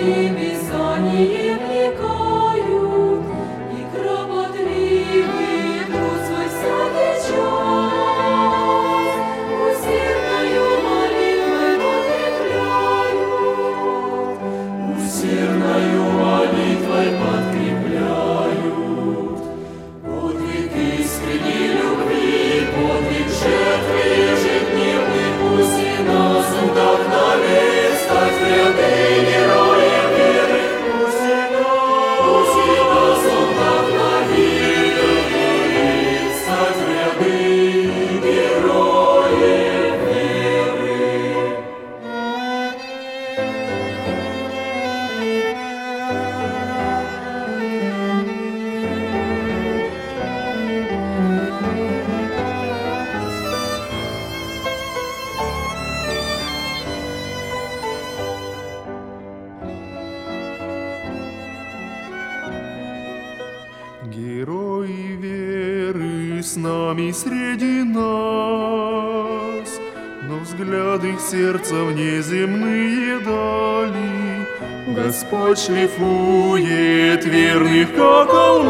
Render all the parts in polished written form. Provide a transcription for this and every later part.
Герои веры с нами среди нас, но взгляд их сердца внеземные дали. Господь шлифует верных, как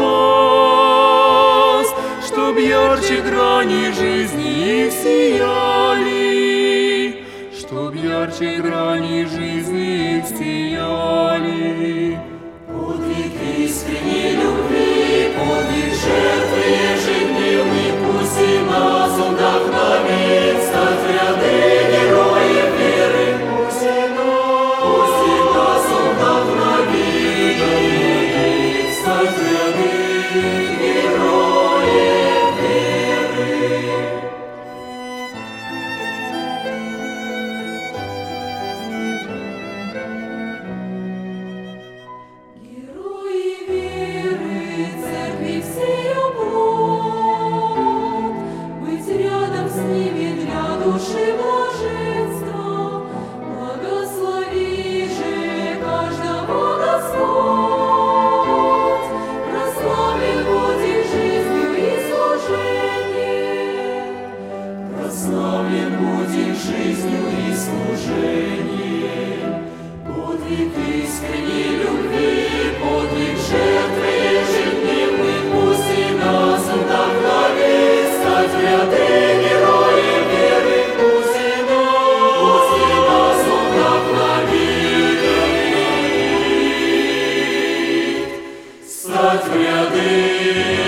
алмаз, чтоб ярче грани жизни их сияли, чтоб ярче грани жизни их сияли. Подвиг искренней любви, подвиг жертвы ежедневный, пусть и нас он вдохновит стать в ряды героев веры. Пусть и нас он вдохновит стать в ряды героев веры. Души блаженства, благослови же каждого Господь, прославлен будем жизнью и служением, прославлен будем жизнью и служением. Подвиг искренней любви, подвиг жертвы ежедневный, пусть и нас он вдохновит стать в ряды героев веры. Стать в ряды